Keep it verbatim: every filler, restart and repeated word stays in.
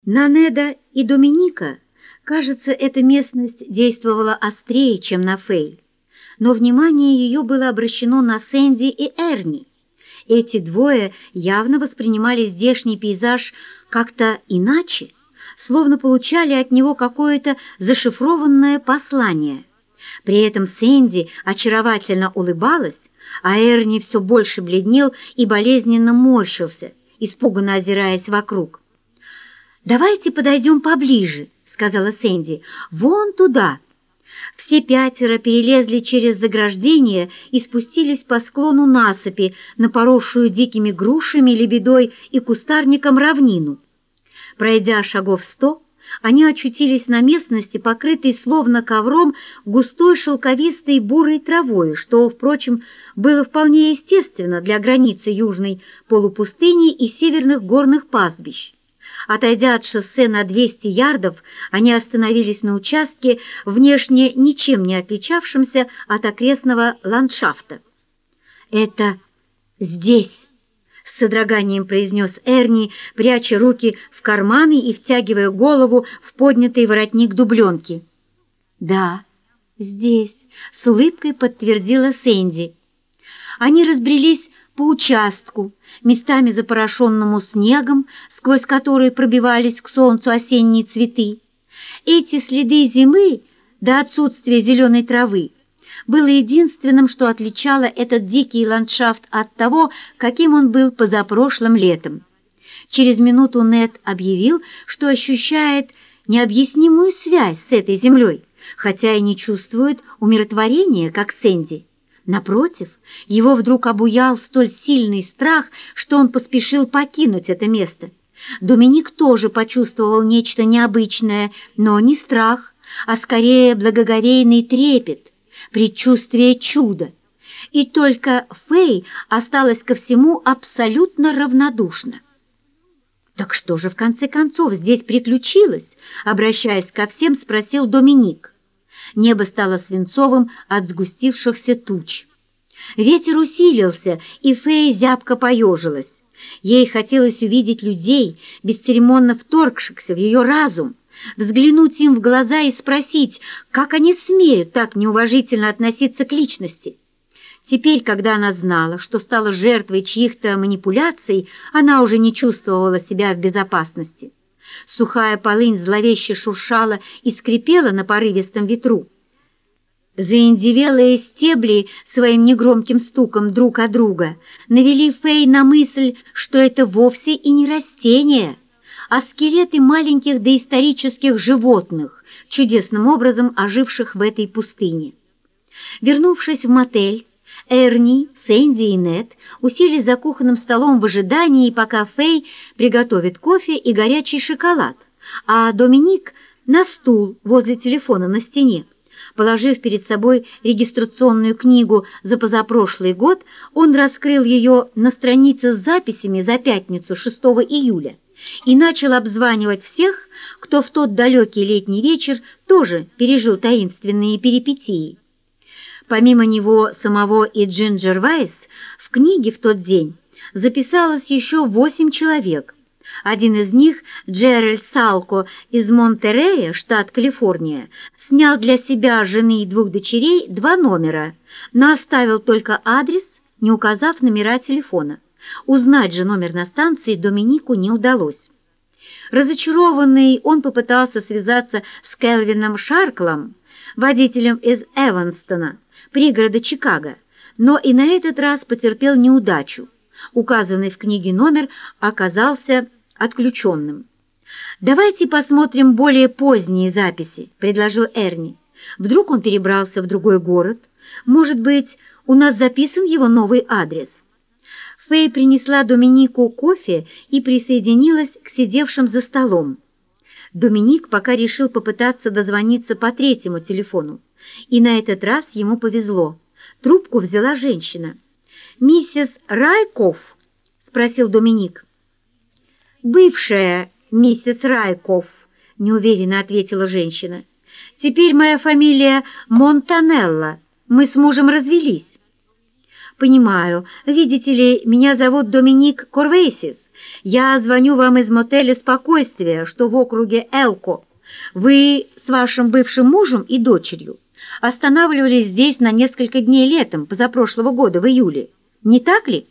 На Неда и Доминика, кажется, эта местность действовала острее, чем на Фэй, но внимание ее было обращено на Сэнди и Эрни. Эти двое явно воспринимали здешний пейзаж как-то иначе, словно получали от него какое-то зашифрованное послание. При этом Сэнди очаровательно улыбалась, а Эрни все больше бледнел и болезненно морщился, испуганно озираясь вокруг. «Давайте подойдем поближе», — сказала Сэнди, — «вон туда». Все пятеро перелезли через заграждение и спустились по склону насыпи на поросшую дикими грушами, лебедой и кустарником равнину. Пройдя шагов сто, они очутились на местности, покрытой словно ковром густой шелковистой бурой травой, что, впрочем, было вполне естественно для границы южной полупустыни и северных горных пастбищ. Отойдя от шоссе на двести ярдов, они остановились на участке, внешне ничем не отличавшемся от окрестного ландшафта. «Это здесь», — с содроганием произнес Эрни, пряча руки в карманы и втягивая голову в поднятый воротник дубленки. «Да, здесь», — с улыбкой подтвердила Сэнди. Они разбрелись по участку, местами запорошенному снегом, сквозь который пробивались к солнцу осенние цветы. Эти следы зимы до отсутствия зеленой травы было единственным, что отличало этот дикий ландшафт от того, каким он был позапрошлым летом. Через минуту Нед объявил, что ощущает необъяснимую связь с этой землей, хотя и не чувствует умиротворения, как Сэнди. Напротив, его вдруг обуял столь сильный страх, что он поспешил покинуть это место. Доминик тоже почувствовал нечто необычное, но не страх, а скорее благоговейный трепет, предчувствие чуда. И только Фэй осталась ко всему абсолютно равнодушна. «Так что же в конце концов здесь приключилось?» — обращаясь ко всем, спросил Доминик. Небо стало свинцовым от сгустившихся туч. Ветер усилился, и Фэй зябко поежилась. Ей хотелось увидеть людей, бесцеремонно вторгшихся в ее разум, взглянуть им в глаза и спросить, как они смеют так неуважительно относиться к личности. Теперь, когда она знала, что стала жертвой чьих-то манипуляций, она уже не чувствовала себя в безопасности. Сухая полынь зловеще шуршала и скрипела на порывистом ветру. Заиндевелые стебли своим негромким стуком друг о друга навели Фэй на мысль, что это вовсе и не растения, а скелеты маленьких доисторических животных, чудесным образом оживших в этой пустыне. Вернувшись в мотель, Эрни, Сэнди и Нед уселись за кухонным столом в ожидании, пока Фэй приготовит кофе и горячий шоколад, а Доминик на стул возле телефона на стене. Положив перед собой регистрационную книгу за позапрошлый год, он раскрыл ее на странице с записями за пятницу шестого июля и начал обзванивать всех, кто в тот далекий летний вечер тоже пережил таинственные перипетии. Помимо него самого и Джинджер Вайс, в книге в тот день записалось еще восемь человек. Один из них, Джеральд Салко из Монтерея, штат Калифорния, снял для себя, жены и двух дочерей два номера, но оставил только адрес, не указав номера телефона. Узнать же номер на станции Доминику не удалось. Разочарованный, он попытался связаться с Келвином Шарклом, водителем из Эванстона, пригорода Чикаго, но и на этот раз потерпел неудачу. Указанный в книге номер оказался отключенным. «Давайте посмотрим более поздние записи», — предложил Эрни. «Вдруг он перебрался в другой город? Может быть, у нас записан его новый адрес?» Фэй принесла Доминику кофе и присоединилась к сидевшим за столом. Доминик пока решил попытаться дозвониться по третьему телефону, и на этот раз ему повезло. Трубку взяла женщина. «Миссис Райкофф?» — спросил Доминик. «Бывшая миссис Райкофф», — неуверенно ответила женщина. «Теперь моя фамилия Монтанелла. Мы с мужем развелись». «Понимаю. Видите ли, меня зовут Доминик Корвейсис. Я звоню вам из мотеля «Спокойствие», что в округе Элко. Вы с вашим бывшим мужем и дочерью останавливались здесь на несколько дней летом позапрошлого года, в июле. Не так ли?»